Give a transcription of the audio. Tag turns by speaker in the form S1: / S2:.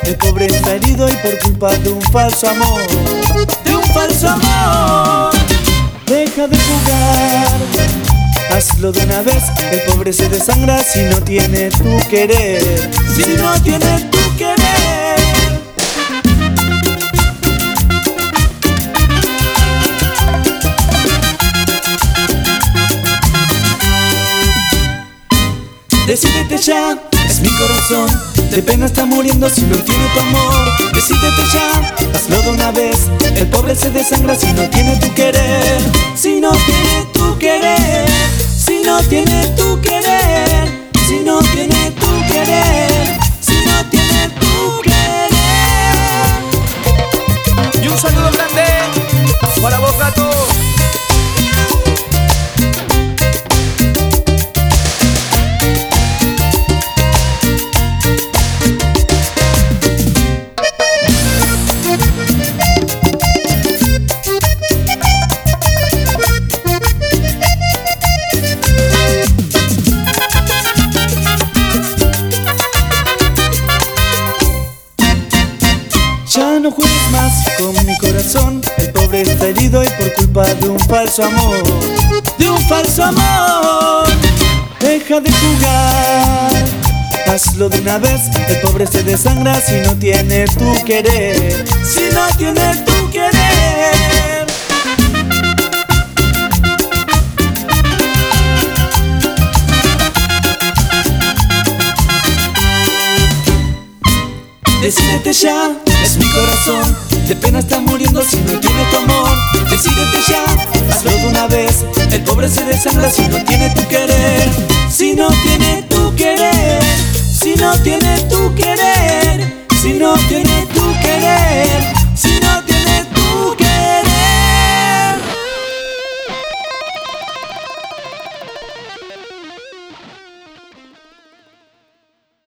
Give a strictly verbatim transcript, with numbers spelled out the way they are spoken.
S1: El pobre está herido y por culpa de un falso amor, de un falso amor. Deja de jugar, hazlo de una vez. El pobre se desangra si no tiene tu querer, si no tiene tu querer. Decídete ya, es mi corazón, de pena está muriendo si no tiene tu amor. Decídete ya, hazlo de una vez. El pobre se desangra si no tiene tu querer, si no tiene tu querer, si no tiene tu querer, si no tiene tu querer, si no tiene tu querer.
S2: Y un saludo grande para vos, gato.
S1: Ya no juegues más con mi corazón. El pobre está herido y por culpa de un falso amor, de un falso amor. Deja de jugar, hazlo de una vez. El pobre se desangra si no tiene tu querer, si no tiene tu querer. Decídete ya, es mi corazón, de pena está muriendo si no tiene tu amor. Decídete ya, hazlo de una vez. El pobre se desangra si no tiene tu querer, si no tiene tu querer, si no tiene tu querer, si no tiene tu